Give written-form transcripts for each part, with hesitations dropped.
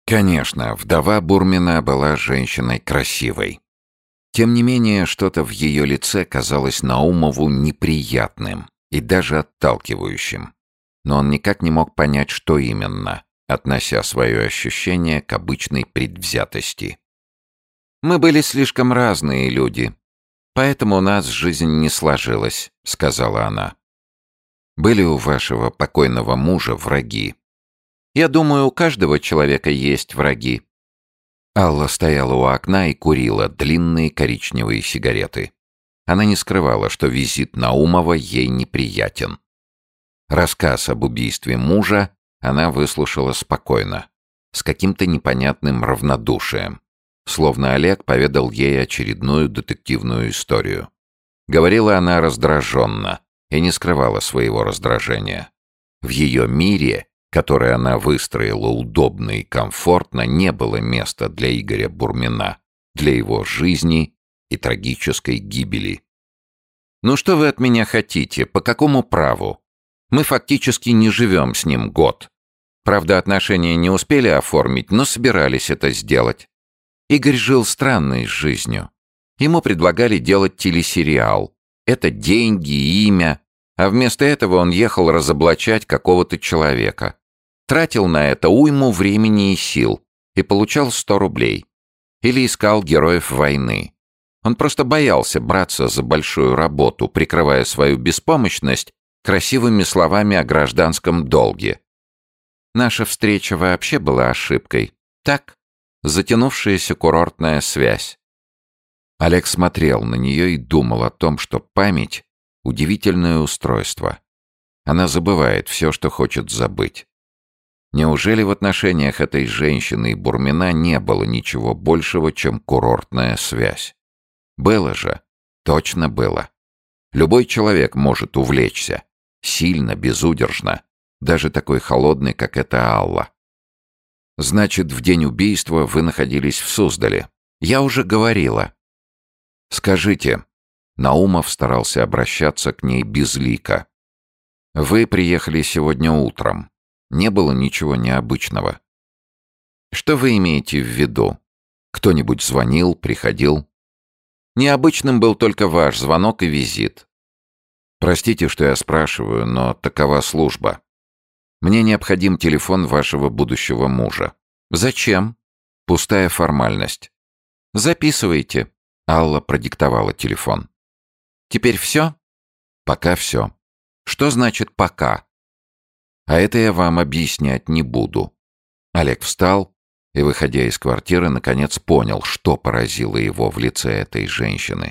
Конечно, вдова Бурмина была женщиной красивой. Тем не менее, что-то в ее лице казалось Наумову неприятным и даже отталкивающим. Но он никак не мог понять, что именно, относя свое ощущение к обычной предвзятости. «Мы были слишком разные люди, поэтому у нас жизнь не сложилась», — сказала она. «Были у вашего покойного мужа враги?» «Я думаю, у каждого человека есть враги». Алла стояла у окна и курила длинные коричневые сигареты. Она не скрывала, что визит Наумова ей неприятен. Рассказ об убийстве мужа она выслушала спокойно, с каким-то непонятным равнодушием, словно Олег поведал ей очередную детективную историю. Говорила она раздраженно и не скрывала своего раздражения. В ее мире, который она выстроила удобно и комфортно, не было места для Игоря Бурмина, для его жизни и трагической гибели. «Ну что вы от меня хотите? По какому праву? Мы фактически не живем с ним год. Правда, отношения не успели оформить, но собирались это сделать. Игорь жил странной жизнью. Ему предлагали делать телесериал. Это деньги и имя. А вместо этого он ехал разоблачать какого-то человека. Тратил на это уйму времени и сил и получал 100 рублей. Или искал героев войны. Он просто боялся браться за большую работу, прикрывая свою беспомощность красивыми словами о гражданском долге. Наша встреча вообще была ошибкой. Так, затянувшаяся курортная связь. Олег смотрел на нее и думал о том, что память — удивительное устройство. Она забывает все, что хочет забыть. Неужели в отношениях этой женщины и Бурмина не было ничего большего, чем курортная связь? Было же, точно было. Любой человек может увлечься. Сильно, безудержно. Даже такой холодный, как эта Алла. «Значит, в день убийства вы находились в Суздале. Я уже говорила». «Скажите». Наумов старался обращаться к ней безлико. «Вы приехали сегодня утром. Не было ничего необычного». «Что вы имеете в виду? Кто-нибудь звонил, приходил?» «Необычным был только ваш звонок и визит». «Простите, что я спрашиваю, но такова служба. Мне необходим телефон вашего будущего мужа». «Зачем?» «Пустая формальность». «Записывайте». Алла продиктовала телефон. «Теперь все?» «Пока все». «Что значит «пока»?» «А это я вам объяснять не буду». Олег встал и, выходя из квартиры, наконец понял, что поразило его в лице этой женщины.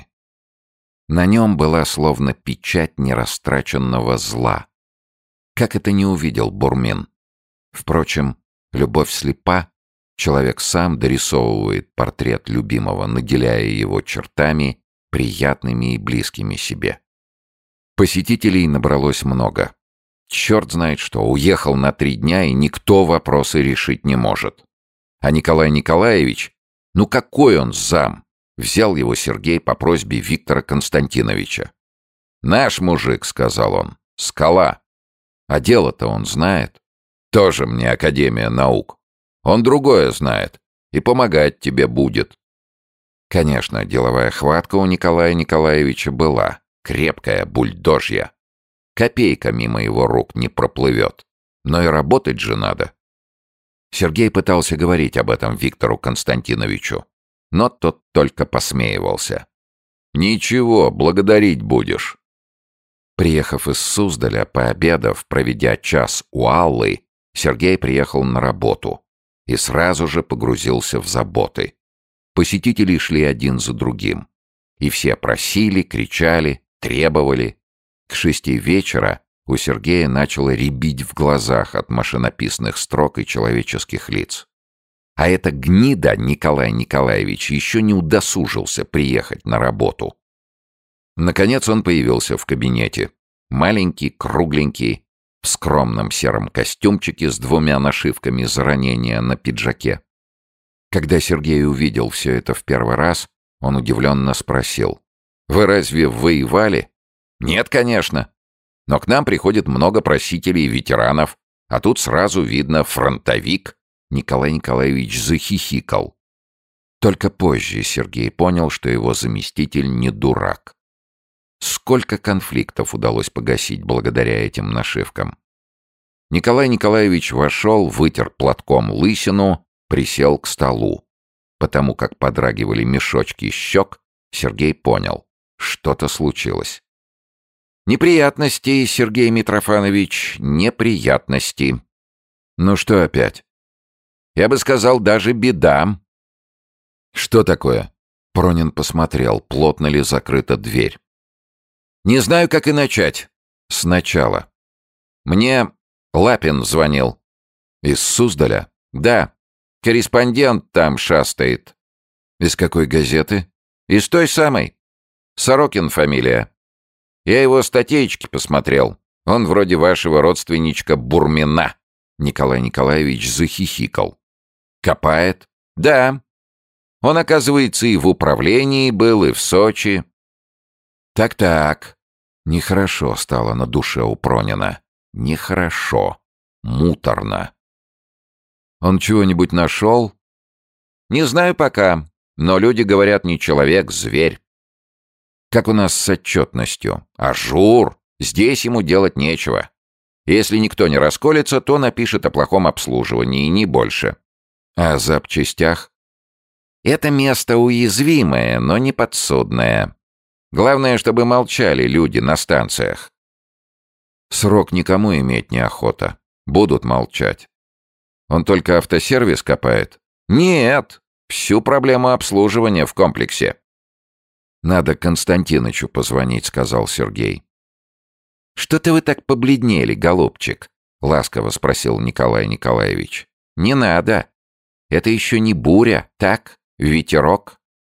На нем была словно печать нерастраченного зла. Как это не увидел Бурмин? Впрочем, любовь слепа. Человек сам дорисовывает портрет любимого, наделяя его чертами, приятными и близкими себе. Посетителей набралось много. Черт знает что, уехал на 3 дня, и никто вопросы решить не может. А Николай Николаевич, ну какой он зам? Взял его Сергей по просьбе Виктора Константиновича. «Наш мужик», — сказал он, — «скала». А дело-то он знает. Тоже мне Академия наук. Он другое знает и помогать тебе будет. Конечно, деловая хватка у Николая Николаевича была, крепкая, бульдожья. Копейка мимо его рук не проплывет. Но и работать же надо. Сергей пытался говорить об этом Виктору Константиновичу, но тот только посмеивался. «Ничего, благодарить будешь». Приехав из Суздаля, пообедав, проведя час у Аллы, Сергей приехал на работу и сразу же погрузился в заботы. Посетители шли один за другим. И все просили, кричали, требовали. К 6 вечера у Сергея начало рябить в глазах от машинописных строк и человеческих лиц. А эта гнида Николай Николаевич еще не удосужился приехать на работу. Наконец он появился в кабинете. Маленький, кругленький, в скромном сером костюмчике с 2 нашивками за ранение на пиджаке. Когда Сергей увидел все это в первый раз, он удивленно спросил: «Вы разве воевали?» «Нет, конечно. Но к нам приходит много просителей и ветеранов, а тут сразу видно фронтовик». Николай Николаевич захихикал. Только позже Сергей понял, что его заместитель не дурак. Сколько конфликтов удалось погасить благодаря этим нашивкам. Николай Николаевич вошел, вытер платком лысину, присел к столу. Потому как подрагивали мешочки щек, Сергей понял, что-то случилось. Неприятности, Сергей Митрофанович, неприятности. Ну что опять? Я бы сказал, даже беда. Что такое? Пронин посмотрел, плотно ли закрыта дверь. Не знаю, как и начать. Сначала. Мне Лапин звонил. Из Суздаля? Да. Корреспондент там шастает. Из какой газеты? Из той самой. Сорокин фамилия. Я его статейки посмотрел. Он вроде вашего родственничка Бурмина. Николай Николаевич захихикал. Копает? Да. Он, оказывается, и в управлении был, и в Сочи. Так-так. Нехорошо стало на душе у Пронина. Нехорошо. Муторно. Он чего-нибудь нашел? Не знаю пока, но люди говорят, не человек, зверь. Как у нас с отчетностью? Ажур. Здесь ему делать нечего. Если никто не расколется, то напишет о плохом обслуживании, не больше. А о запчастях? Это место уязвимое, но не подсудное. Главное, чтобы молчали люди на станциях. Срок никому иметь неохота. Будут молчать. Он только автосервис копает? Нет, всю проблему обслуживания в комплексе. Надо Константинычу позвонить, сказал Сергей. Что-то вы так побледнели, голубчик? Ласково спросил Николай Николаевич. Не надо. Это еще не буря, так? Ветерок?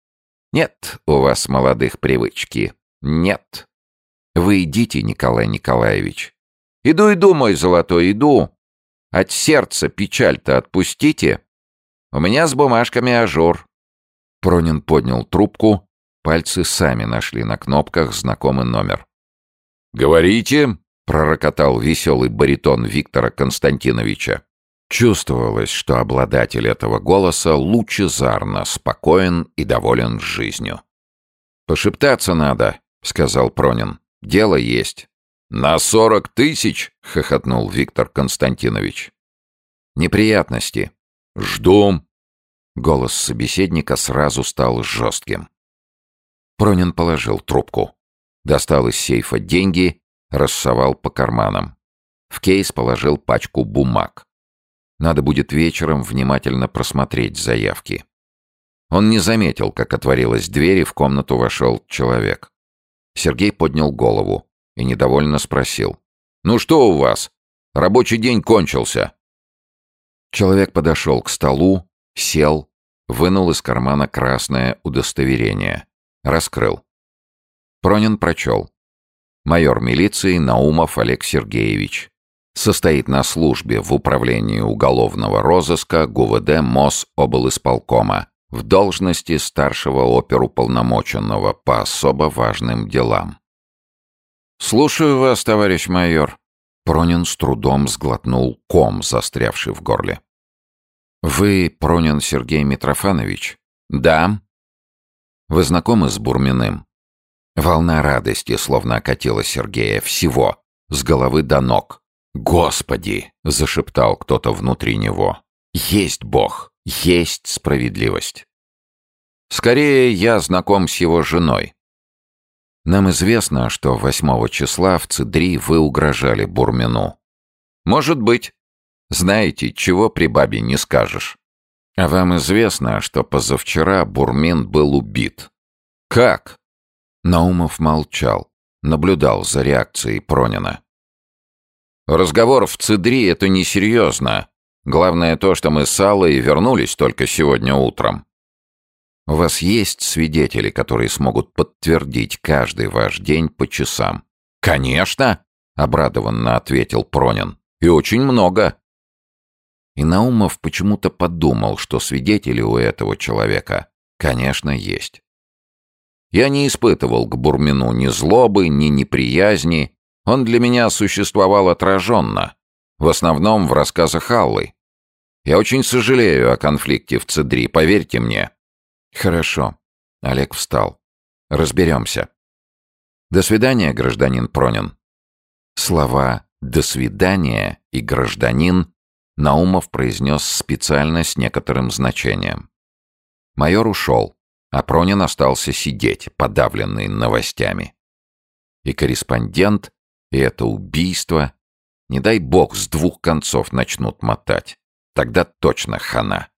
Нет у вас молодых привычки. Нет. Вы идите, Николай Николаевич. Иду, мой золотой, иду. От сердца печаль-то отпустите. У меня с бумажками ажур. Пронин поднял трубку, пальцы сами нашли на кнопках знакомый номер. «Говорите», — пророкотал веселый баритон Виктора Константиновича. Чувствовалось, что обладатель этого голоса лучезарно спокоен и доволен жизнью. «Пошептаться надо», — сказал Пронин. «Дело есть». «На 40 000?» — хохотнул Виктор Константинович. «Неприятности». «Жду». Голос собеседника сразу стал жестким. Пронин положил трубку. Достал из сейфа деньги, рассовал по карманам. В кейс положил пачку бумаг. Надо будет вечером внимательно просмотреть заявки. Он не заметил, как отворилась дверь, и в комнату вошел человек. Сергей поднял голову и недовольно спросил. «Ну что у вас? Рабочий день кончился». Человек подошел к столу, сел, вынул из кармана красное удостоверение. Раскрыл. Пронин прочел. Майор милиции Наумов Олег Сергеевич. Состоит на службе в управлении уголовного розыска ГУВД МОЗ облисполкома в должности старшего оперуполномоченного по особо важным делам. «Слушаю вас, товарищ майор». Пронин с трудом сглотнул ком, застрявший в горле. «Вы Пронин Сергей Митрофанович?» «Да». «Вы знакомы с Бурминым?» Волна радости словно окатила Сергея всего, с головы до ног. «Господи!» — зашептал кто-то внутри него. «Есть Бог, есть справедливость». «Скорее, я знаком с его женой». «Нам известно, что 8 числа в Цидри вы угрожали Бурмину». «Может быть. Знаете, чего при бабе не скажешь». «А вам известно, что позавчера Бурмин был убит». «Как?» Наумов молчал, наблюдал за реакцией Пронина. «Разговор в Цидри — это несерьезно. Главное то, что мы с Аллой вернулись только сегодня утром». «У вас есть свидетели, которые смогут подтвердить каждый ваш день по часам?» «Конечно!» — обрадованно ответил Пронин. «И очень много». И Наумов почему-то подумал, что свидетели у этого человека, конечно, есть. Я не испытывал к Бурмину ни злобы, ни неприязни. Он для меня существовал отраженно, в основном в рассказах Аллы. Я очень сожалею о конфликте в Цедри, поверьте мне». «Хорошо». Олег встал. «Разберемся». «До свидания, гражданин Пронин». Слова «до свидания» и «гражданин» Наумов произнес специально с некоторым значением. Майор ушел, а Пронин остался сидеть, подавленный новостями. И корреспондент, и это убийство. Не дай бог, с двух концов начнут мотать. Тогда точно хана.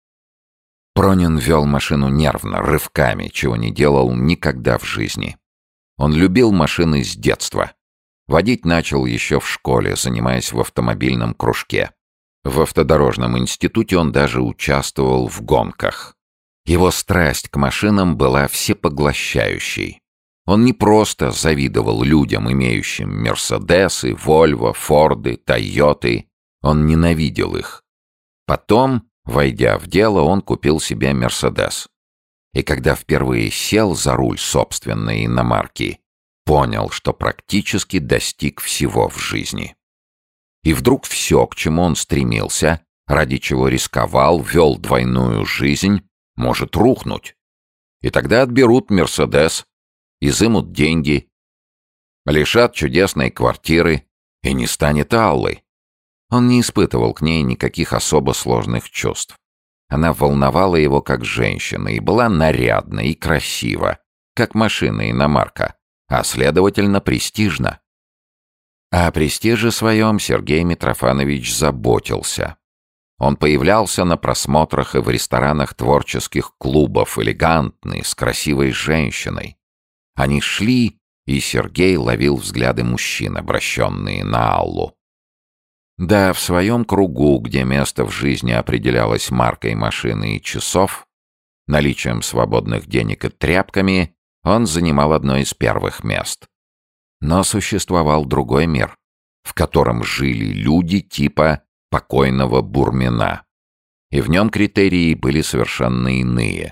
Пронин вел машину нервно, рывками, чего не делал никогда в жизни. Он любил машины с детства. Водить начал еще в школе, занимаясь в автомобильном кружке. В автодорожном институте он даже участвовал в гонках. Его страсть к машинам была всепоглощающей. Он не просто завидовал людям, имеющим Мерседесы, Вольво, Форды, Тойоты. Он ненавидел их. Потом, войдя в дело, он купил себе Мерседес. И когда впервые сел за руль собственной иномарки, понял, что практически достиг всего в жизни. И вдруг все, к чему он стремился, ради чего рисковал, вел двойную жизнь, может рухнуть. И тогда отберут Мерседес, изымут деньги, лишат чудесной квартиры, и не станет Аллы. Он не испытывал к ней никаких особо сложных чувств. Она волновала его как женщина и была нарядна и красива, как машина иномарка, а следовательно престижна. О престиже своем Сергей Митрофанович заботился. Он появлялся на просмотрах и в ресторанах творческих клубов, элегантный, с красивой женщиной. Они шли, и Сергей ловил взгляды мужчин, обращенные на Аллу. Да, в своем кругу, где место в жизни определялось маркой машины и часов, наличием свободных денег и тряпками, он занимал одно из первых мест. Но существовал другой мир, в котором жили люди типа покойного Бурмина. И в нем критерии были совершенно иные.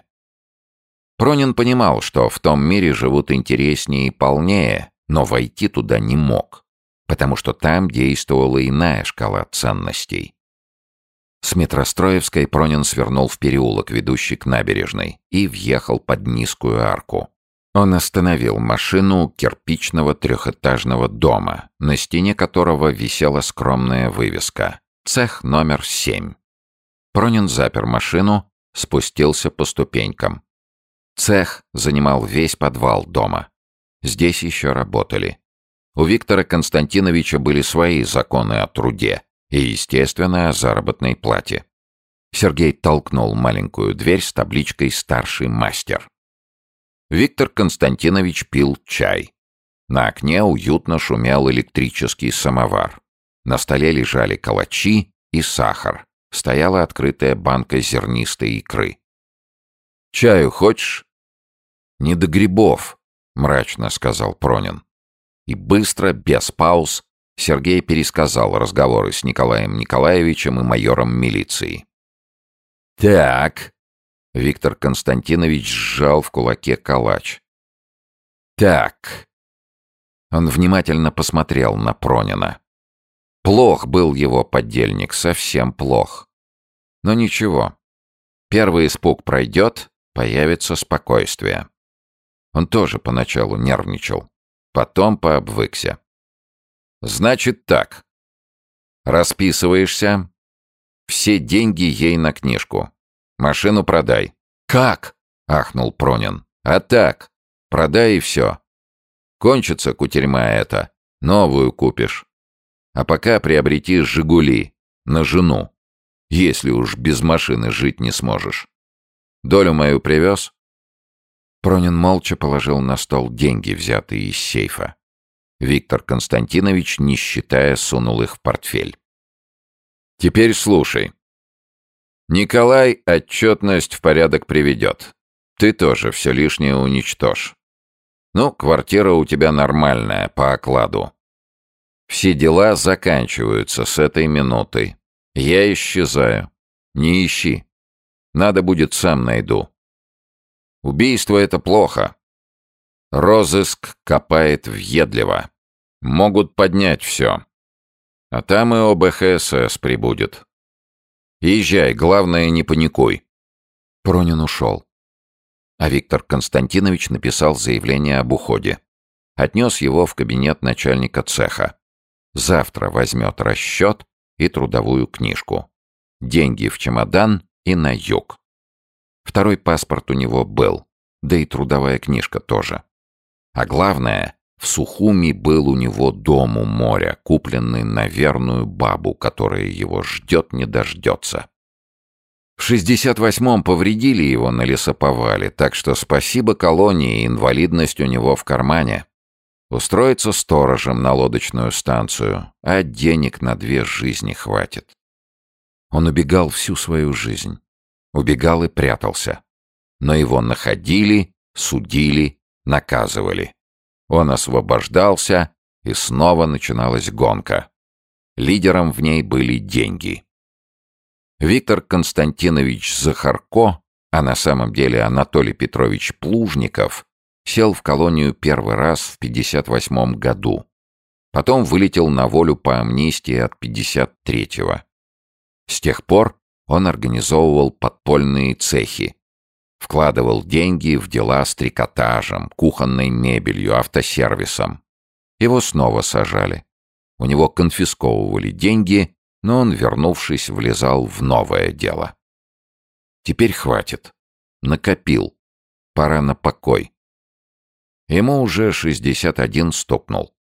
Пронин понимал, что в том мире живут интереснее и полнее, но войти туда не мог, потому что там действовала иная шкала ценностей. С Метростроевской Пронин свернул в переулок, ведущий к набережной, и въехал под низкую арку. Он остановил машину у кирпичного трехэтажного дома, на стене которого висела скромная вывеска «Цех номер 7». Пронин запер машину, спустился по ступенькам. Цех занимал весь подвал дома. Здесь еще работали. У Виктора Константиновича были свои законы о труде и, естественно, о заработной плате. Сергей толкнул маленькую дверь с табличкой «Старший мастер». Виктор Константинович пил чай. На окне уютно шумел электрический самовар. На столе лежали калачи и сахар. Стояла открытая банка зернистой икры. «Чаю хочешь?» «Не до грибов», — мрачно сказал Пронин. И быстро, без пауз, Сергей пересказал разговоры с Николаем Николаевичем и майором милиции. «Так», — Виктор Константинович сжал в кулаке калач. «Так». Он внимательно посмотрел на Пронина. Плох был его подельник, совсем плох. Но ничего. Первый испуг пройдет, появится спокойствие. Он тоже поначалу нервничал. Потом пообвыкся. «Значит так. Расписываешься. Все деньги ей на книжку. Машину продай». «Как?» — ахнул Пронин. «А так. Продай и все. Кончится кутерьма эта. Новую купишь. А пока приобрети «Жигули» на жену. Если уж без машины жить не сможешь. Долю мою привез?» Пронин молча положил на стол деньги, взятые из сейфа. Виктор Константинович, не считая, сунул их в портфель. «Теперь слушай. Николай отчетность в порядок приведет. Ты тоже все лишнее уничтожь. Ну, квартира у тебя нормальная, по окладу. Все дела заканчиваются с этой минуты. Я исчезаю. Не ищи. Надо будет, сам найду. Убийство — это плохо. Розыск копает въедливо. Могут поднять все. А там и ОБХСС прибудет. Езжай, главное, не паникуй». Пронин ушел. А Виктор Константинович написал заявление об уходе. Отнес его в кабинет начальника цеха. Завтра возьмет расчет и трудовую книжку. Деньги в чемодан и на юг. Второй паспорт у него был, да и трудовая книжка тоже. А главное, в Сухуми был у него дом у моря, купленный на верную бабу, которая его ждет не дождется. В 68-м повредили его на лесоповале, так что спасибо колонии, инвалидность у него в кармане. Устроиться сторожем на лодочную станцию, а денег на 2 жизни хватит. Он убегал всю свою жизнь. Убегал и прятался. Но его находили, судили, наказывали. Он освобождался, и снова начиналась гонка. Лидером в ней были деньги. Виктор Константинович Захарко, а на самом деле Анатолий Петрович Плужников, сел в колонию первый раз в 58 году. Потом вылетел на волю по амнистии от 53-го. С тех пор он организовывал подпольные цехи. Вкладывал деньги в дела с трикотажем, кухонной мебелью, автосервисом. Его снова сажали. У него конфисковывали деньги, но он, вернувшись, влезал в новое дело. Теперь хватит. Накопил. Пора на покой. Ему уже 61 стукнул.